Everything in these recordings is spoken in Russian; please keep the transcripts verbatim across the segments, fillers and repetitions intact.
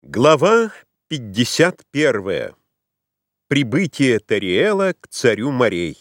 Глава пятьдесят первая. Прибытие Тариэла к царю морей.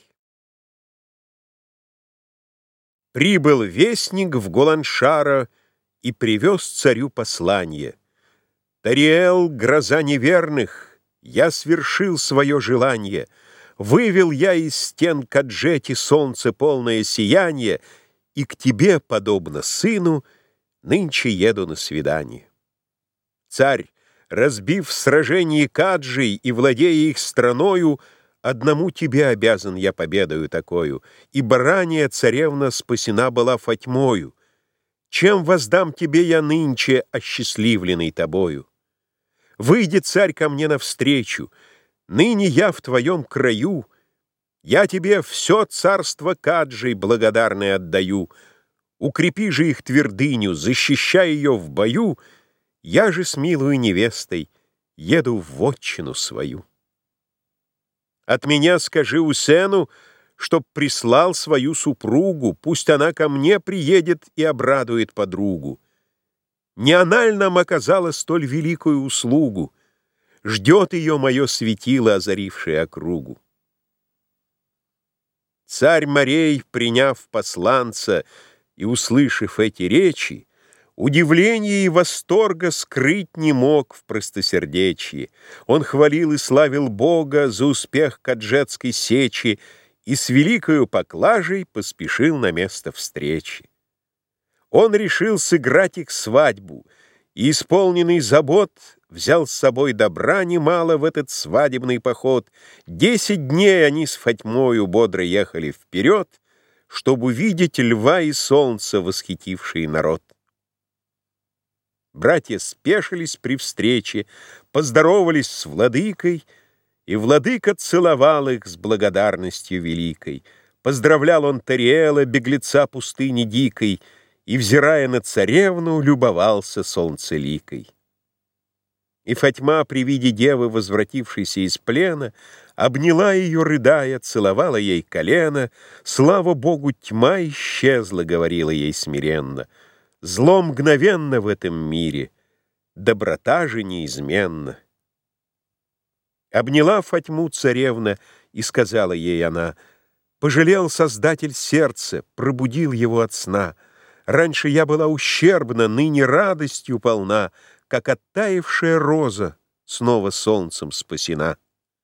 Прибыл вестник в Голаншара и привез царю послание. Тариэл, гроза неверных, я свершил свое желание. Вывел я из стен Каджети солнце полное сияние, и к тебе, подобно сыну, нынче еду на свидание. Царь, разбив в сражении Каджей и владея их страною, одному тебе обязан я победою такою, ибо ранее царевна спасена была Фатьмою. Чем воздам тебе я нынче, осчастливленный тобою? Выйди, царь, ко мне навстречу, ныне я в твоем краю, я тебе все царство Каджей благодарное отдаю. Укрепи же их твердыню, защищай ее в бою, я же с милою невестой еду в вотчину свою. От меня скажи Усену, чтоб прислал свою супругу, пусть она ко мне приедет и обрадует подругу. Не она ль нам оказала столь великую услугу? Ждет ее мое светило, озарившее округу. Царь морей, приняв посланца и услышав эти речи, удивления и восторга скрыть не мог в простосердечии. Он хвалил и славил Бога за успех каджетской сечи и с великою поклажей поспешил на место встречи. Он решил сыграть их свадьбу, и, исполненный забот, взял с собой добра немало в этот свадебный поход. Десять дней они с Фатьмою бодро ехали вперед, чтобы увидеть льва и солнца, восхитившие народ. Братья спешились при встрече, поздоровались с владыкой, и владыка целовал их с благодарностью великой. Поздравлял он Тариэла, беглеца пустыни дикой, и, взирая на царевну, любовался солнцеликой. И Фатьма при виде девы, возвратившейся из плена, обняла ее, рыдая, целовала ей колено. «Слава Богу, тьма исчезла», — говорила ей смиренно. «Зло мгновенно в этом мире, доброта же неизменна». Обняла Фатьму царевна, и сказала ей она: «Пожалел Создатель сердца, пробудил его от сна. Раньше я была ущербна, ныне радостью полна, как оттаившая роза снова солнцем спасена».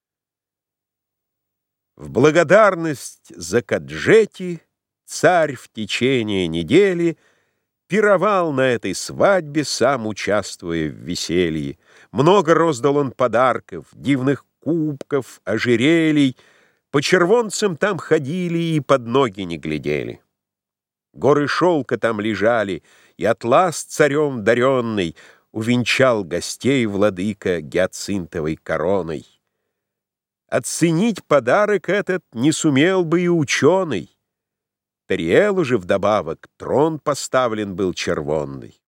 В благодарность за Каджети царь в течение недели пировал на этой свадьбе, сам участвуя в веселье. Много роздал он подарков, дивных кубков, ожерелий. По червонцам там ходили и под ноги не глядели. Горы шелка там лежали, и атлас царем даренный увенчал гостей владыка гиацинтовой короной. Оценить подарок этот не сумел бы и ученый. Тариэлу же вдобавок трон поставлен был червонный.